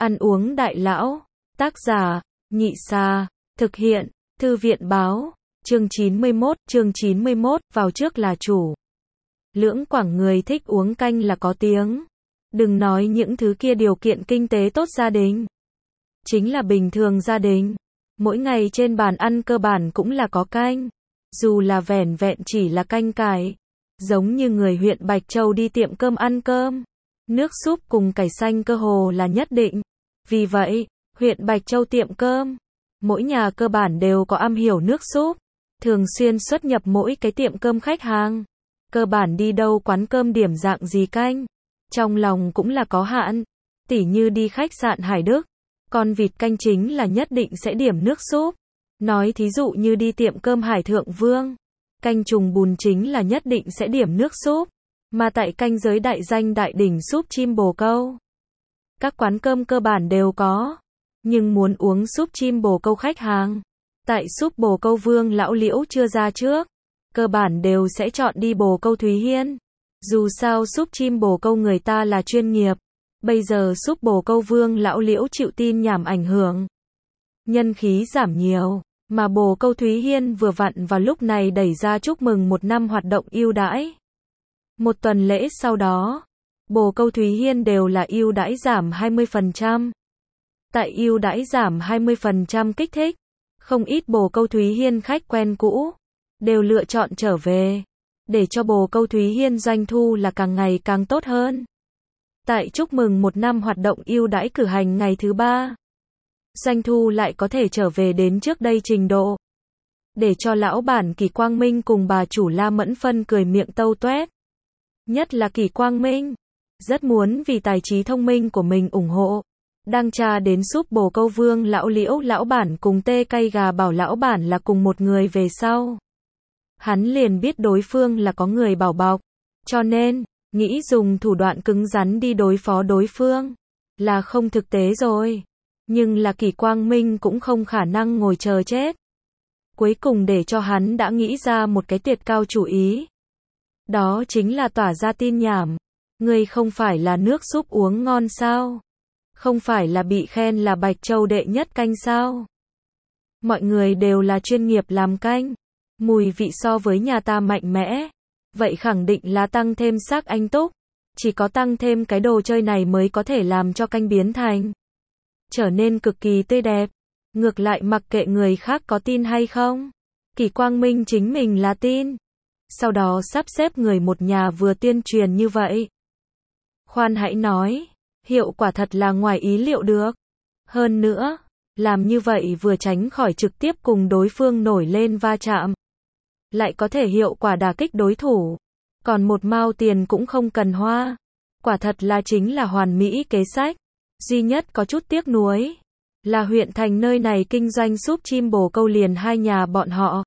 Ăn uống đại lão. Tác giả, Nhị Sa. Thực hiện, Thư viện báo. Chương 91, vào trước là chủ. Lưỡng quảng người thích uống canh là có tiếng. Đừng nói những thứ kia điều kiện kinh tế tốt gia đình. Chính là bình thường gia đình. Mỗi ngày trên bàn ăn cơ bản cũng là có canh. Dù là vẻn vẹn chỉ là canh cải. Giống như người huyện Bạch Châu đi tiệm cơm ăn cơm. Nước súp cùng cải xanh cơ hồ là nhất định. Vì vậy, huyện Bạch Châu tiệm cơm, mỗi nhà cơ bản đều có am hiểu nước súp. Thường xuyên xuất nhập mỗi cái tiệm cơm khách hàng. Cơ bản đi đâu quán cơm điểm dạng gì canh. Trong lòng cũng là có hạn. Tỉ như đi khách sạn Hải Đức. Con vịt canh chính là nhất định sẽ điểm nước súp. Nói thí dụ như đi tiệm cơm Hải Thượng Vương. Canh trùng bùn chính là nhất định sẽ điểm nước súp. Mà tại canh giới đại danh đại đỉnh súp chim bồ câu. Các quán cơm cơ bản đều có. Nhưng muốn uống súp chim bồ câu khách hàng. Tại súp bồ câu Vương lão Liễu chưa ra trước. Cơ bản đều sẽ chọn đi bồ câu Thúy Hiên. Dù sao súp chim bồ câu người ta là chuyên nghiệp. Bây giờ súp bồ câu Vương lão Liễu chịu tin nhảm ảnh hưởng. Nhân khí giảm nhiều. Mà bồ câu Thúy Hiên vừa vặn vào lúc này đẩy ra chúc mừng 1 năm hoạt động ưu đãi. 1 tuần lễ sau đó, bồ câu Thúy Hiên đều là ưu đãi giảm 20%. Tại ưu đãi giảm 20% kích thích, không ít bồ câu Thúy Hiên khách quen cũ, đều lựa chọn trở về, để cho bồ câu Thúy Hiên doanh thu là càng ngày càng tốt hơn. Tại chúc mừng 1 năm hoạt động ưu đãi cử hành ngày thứ 3, doanh thu lại có thể trở về đến trước đây trình độ. Để cho lão bản Kỳ Quang Minh cùng bà chủ La Mẫn Phân cười miệng tâu toét. Nhất là Kỳ Quang Minh, rất muốn vì tài trí thông minh của mình ủng hộ. Đang tra đến súp bồ câu Vương lão Liễu lão bản cùng tê cay gà bảo lão bản là cùng một người về sau. Hắn liền biết đối phương là có người bảo bọc. Cho nên, nghĩ dùng thủ đoạn cứng rắn đi đối phó đối phương. Là không thực tế rồi. Nhưng là Kỳ Quang Minh cũng không khả năng ngồi chờ chết. Cuối cùng để cho hắn đã nghĩ ra một cái tuyệt cao chủ ý. Đó chính là tỏa ra tin nhảm. Ngươi không phải là nước súp uống ngon sao? Không phải là bị khen là Bạch Châu đệ nhất canh sao? Mọi người đều là chuyên nghiệp làm canh. Mùi vị so với nhà ta mạnh mẽ. Vậy khẳng định là tăng thêm xác anh túc. Chỉ có tăng thêm cái đồ chơi này mới có thể làm cho canh biến thành. Trở nên cực kỳ tươi đẹp. Ngược lại mặc kệ người khác có tin hay không. Kỳ Quang Minh chính mình là tin. Sau đó sắp xếp người một nhà vừa tuyên truyền như vậy. Khoan hãy nói, hiệu quả thật là ngoài ý liệu được. Hơn nữa, làm như vậy vừa tránh khỏi trực tiếp cùng đối phương nổi lên va chạm. Lại có thể hiệu quả đả kích đối thủ. Còn một mao tiền cũng không cần hoa. Quả thật là chính là hoàn mỹ kế sách. Duy nhất có chút tiếc nuối là huyện thành nơi này kinh doanh súp chim bồ câu liền 2 nhà bọn họ.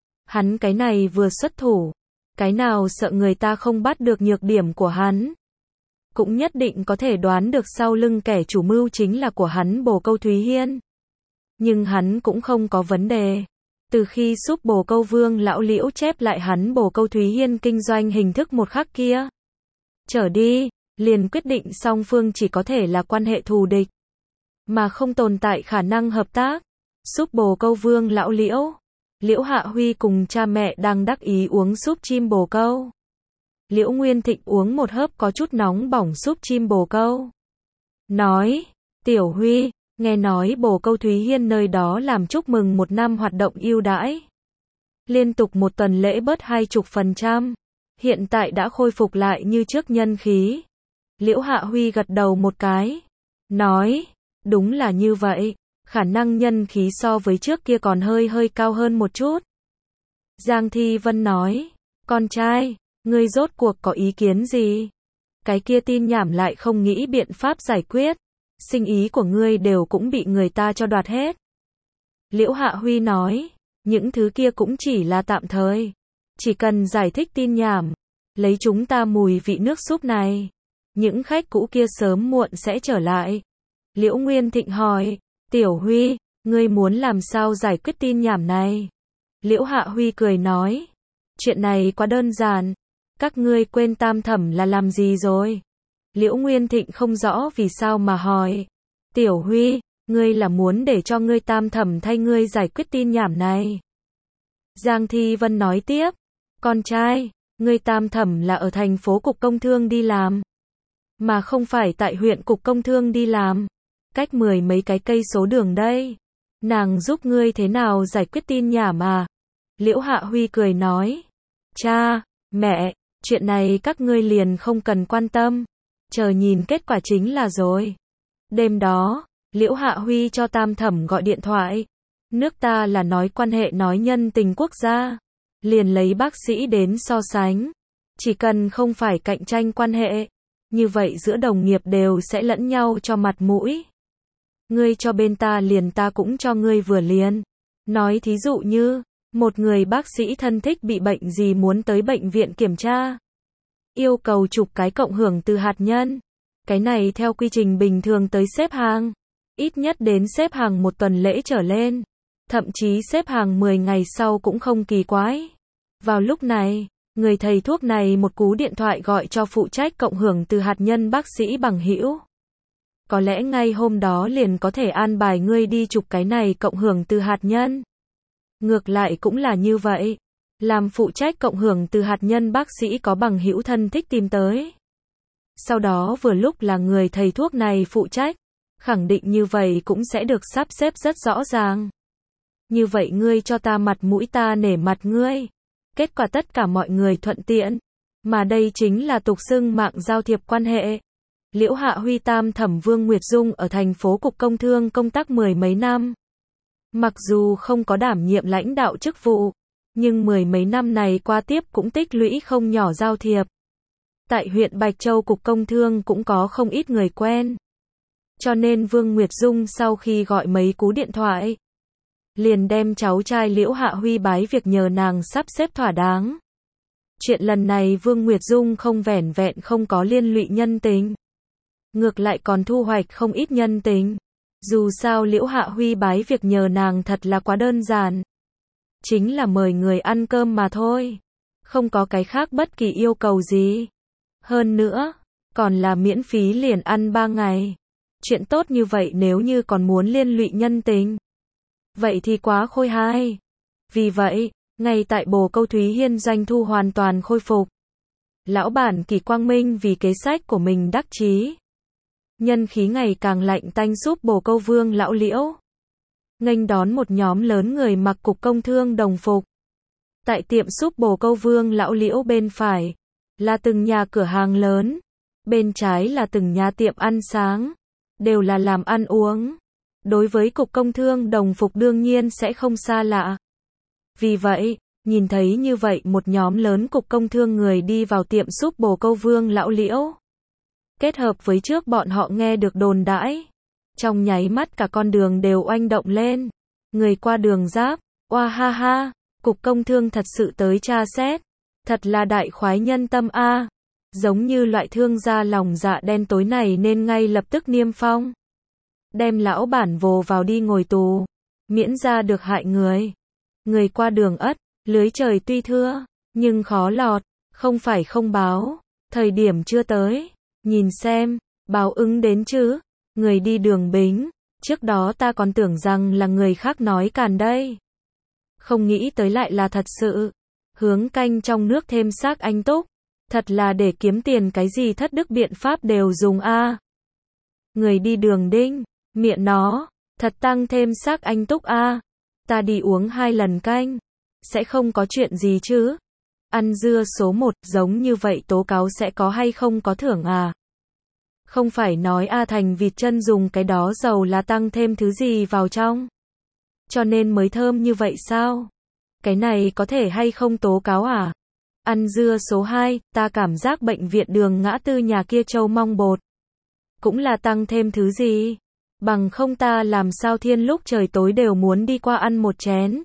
Hắn cái này vừa xuất thủ, cái nào sợ người ta không bắt được nhược điểm của hắn. Cũng nhất định có thể đoán được sau lưng kẻ chủ mưu chính là của hắn bồ câu Thúy Hiên. Nhưng hắn cũng không có vấn đề. Từ khi súp bồ câu Vương lão Liễu chép lại hắn bồ câu Thúy Hiên kinh doanh hình thức một khắc kia trở đi, liền quyết định song phương chỉ có thể là quan hệ thù địch. Mà không tồn tại khả năng hợp tác. Súp bồ câu Vương lão Liễu. Liễu Hạ Huy cùng cha mẹ đang đắc ý uống súp chim bồ câu. Liễu Nguyên Thịnh uống một hớp có chút nóng bỏng súp chim bồ câu. Nói, Tiểu Huy, nghe nói bồ câu Thúy Hiên nơi đó làm chúc mừng 1 năm hoạt động ưu đãi. Liên tục 1 tuần lễ bớt 20%. Hiện tại đã khôi phục lại như trước nhân khí. Liễu Hạ Huy gật đầu một cái. Nói, đúng là như vậy. Khả năng nhân khí so với trước kia còn hơi cao hơn một chút. Giang Thi Vân nói, con trai, ngươi rốt cuộc có ý kiến gì? Cái kia tin nhảm lại không nghĩ biện pháp giải quyết. Sinh ý của ngươi đều cũng bị người ta cho đoạt hết. Liễu Hạ Huy nói, những thứ kia cũng chỉ là tạm thời. Chỉ cần giải thích tin nhảm, lấy chúng ta mùi vị nước súp này. Những khách cũ kia sớm muộn sẽ trở lại. Liễu Nguyên Thịnh hỏi, Tiểu Huy, ngươi muốn làm sao giải quyết tin nhảm này? Liễu Hạ Huy cười nói, chuyện này quá đơn giản. Các ngươi quên Tam Thẩm là làm gì rồi? Liễu Nguyên Thịnh không rõ vì sao mà hỏi. Tiểu Huy, ngươi là muốn để cho ngươi tam thẩm thay ngươi giải quyết tin nhảm này. Giang Thi Vân nói tiếp, con trai, ngươi tam thẩm là ở thành phố cục công thương đi làm, mà không phải tại huyện cục công thương đi làm, cách 10 mấy cái cây số đường đây. Nàng giúp ngươi thế nào giải quyết tin nhảm à? Liễu Hạ Huy cười nói, cha, mẹ, chuyện này các ngươi liền không cần quan tâm, chờ nhìn kết quả chính là rồi. Đêm đó, Liễu Hạ Huy cho tam thẩm gọi điện thoại. Nước ta là nói quan hệ nói nhân tình quốc gia, liền lấy bác sĩ đến so sánh. Chỉ cần không phải cạnh tranh quan hệ, như vậy giữa đồng nghiệp đều sẽ lẫn nhau cho mặt mũi. Ngươi cho bên ta liền ta cũng cho ngươi vừa liền. Nói thí dụ như, một người bác sĩ thân thích bị bệnh gì muốn tới bệnh viện kiểm tra, yêu cầu chụp cái cộng hưởng từ hạt nhân. Cái này theo quy trình bình thường tới xếp hàng, ít nhất đến xếp hàng 1 tuần lễ trở lên, thậm chí xếp hàng 10 ngày sau cũng không kỳ quái. Vào lúc này, người thầy thuốc này một cú điện thoại gọi cho phụ trách cộng hưởng từ hạt nhân bác sĩ bằng hữu. Có lẽ ngay hôm đó liền có thể an bài ngươi đi chụp cái này cộng hưởng từ hạt nhân. Ngược lại cũng là như vậy. Làm phụ trách cộng hưởng từ hạt nhân bác sĩ có bằng hữu thân thích tìm tới. Sau đó vừa lúc là người thầy thuốc này phụ trách, khẳng định như vậy cũng sẽ được sắp xếp rất rõ ràng. Như vậy ngươi cho ta mặt mũi ta nể mặt ngươi. Kết quả tất cả mọi người thuận tiện. Mà đây chính là tục xưng mạng giao thiệp quan hệ. Liễu Hạ Huy tam thẩm Vương Nguyệt Dung ở thành phố cục công thương công tác 10 mấy năm. Mặc dù không có đảm nhiệm lãnh đạo chức vụ, nhưng 10 mấy năm này qua tiếp cũng tích lũy không nhỏ giao thiệp. Tại huyện Bạch Châu cục công thương cũng có không ít người quen. Cho nên Vương Nguyệt Dung sau khi gọi mấy cú điện thoại, liền đem cháu trai Liễu Hạ Huy bái việc nhờ nàng sắp xếp thỏa đáng. Chuyện lần này Vương Nguyệt Dung không vẻn vẹn không có liên lụy nhân tình, ngược lại còn thu hoạch không ít nhân tình. Dù sao Liễu Hạ Huy bái việc nhờ nàng thật là quá đơn giản. Chính là mời người ăn cơm mà thôi. Không có cái khác bất kỳ yêu cầu gì. Hơn nữa, còn là miễn phí liền ăn 3 ngày. Chuyện tốt như vậy nếu như còn muốn liên lụy nhân tình, vậy thì quá khôi hài. Vì vậy, ngay tại Bồ Câu Thúy Hiên doanh thu hoàn toàn khôi phục. Lão bản Kỳ Quang Minh vì kế sách của mình đắc chí. Nhân khí ngày càng lạnh tanh giúp Bồ Câu Vương lão Liễu nghênh đón một nhóm lớn người mặc cục công thương đồng phục. Tại tiệm súp Bồ Câu Vương lão Liễu bên phải là từng nhà cửa hàng lớn, bên trái là từng nhà tiệm ăn sáng, đều là làm ăn uống. Đối với cục công thương đồng phục đương nhiên sẽ không xa lạ. Vì vậy, nhìn thấy như vậy một nhóm lớn cục công thương người đi vào tiệm súp Bồ Câu Vương lão Liễu, kết hợp với trước bọn họ nghe được đồn đãi, trong nháy mắt cả con đường đều oanh động lên. Người qua đường giáp, oa ha ha, cục công thương thật sự tới tra xét, thật là đại khoái nhân tâm a. Giống như loại thương gia lòng dạ đen tối này nên ngay lập tức niêm phong, đem lão bản vồ vào đi ngồi tù, miễn ra được hại người. Người qua đường ất, lưới trời tuy thưa, nhưng khó lọt, không phải không báo, thời điểm chưa tới, nhìn xem, báo ứng đến chứ. Người đi đường bính, trước đó ta còn tưởng rằng là người khác nói càn đây. Không nghĩ tới lại là thật sự. Hướng canh trong nước thêm xác anh túc, thật là để kiếm tiền cái gì thất đức biện pháp đều dùng a. Người đi đường đinh, miệng nó, thật tăng thêm xác anh túc a. Ta đi uống 2 lần canh, sẽ không có chuyện gì chứ. Ăn dưa số 1 giống như vậy tố cáo sẽ có hay không có thưởng à? Không phải nói A Thành vịt chân dùng cái đó dầu là tăng thêm thứ gì vào trong, cho nên mới thơm như vậy sao? Cái này có thể hay không tố cáo à? Ăn dưa số 2, ta cảm giác bệnh viện Đường Ngã Tư nhà kia trâu mong bột cũng là tăng thêm thứ gì? Bằng không ta làm sao thiên lúc trời tối đều muốn đi qua ăn một chén.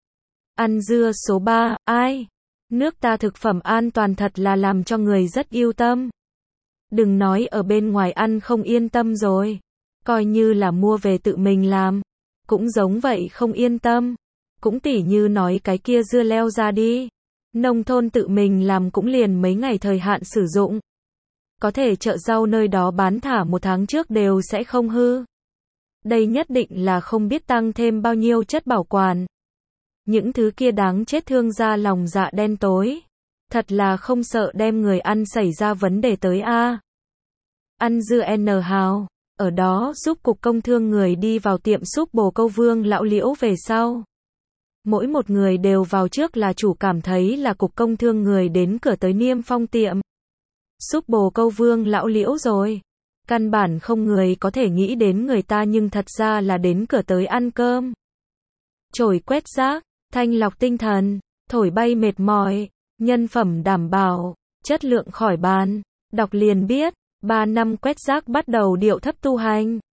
Ăn dưa số 3, ai? Nước ta thực phẩm an toàn thật là làm cho người rất yêu tâm. Đừng nói ở bên ngoài ăn không yên tâm rồi, coi như là mua về tự mình làm, cũng giống vậy không yên tâm. Cũng tỉ như nói cái kia dưa leo ra đi, nông thôn tự mình làm cũng liền mấy ngày thời hạn sử dụng. Có thể chợ rau nơi đó bán thả 1 tháng trước đều sẽ không hư. Đây nhất định là không biết tăng thêm bao nhiêu chất bảo quản. Những thứ kia đáng chết thương ra lòng dạ đen tối. Thật là không sợ đem người ăn xảy ra vấn đề tới a. Ăn dưa N hào. Ở đó giúp cục công thương người đi vào tiệm súp bồ câu Vương lão Liễu về sau. Mỗi một người đều vào trước là chủ cảm thấy là cục công thương người đến cửa tới niêm phong tiệm súp bồ câu Vương lão Liễu rồi. Căn bản không người có thể nghĩ đến người ta nhưng thật ra là đến cửa tới ăn cơm. Chổi quét rác, thanh lọc tinh thần, thổi bay mệt mỏi, nhân phẩm đảm bảo, chất lượng khỏi bàn. Đọc liền biết, 3 năm quét rác bắt đầu điệu thấp tu hành.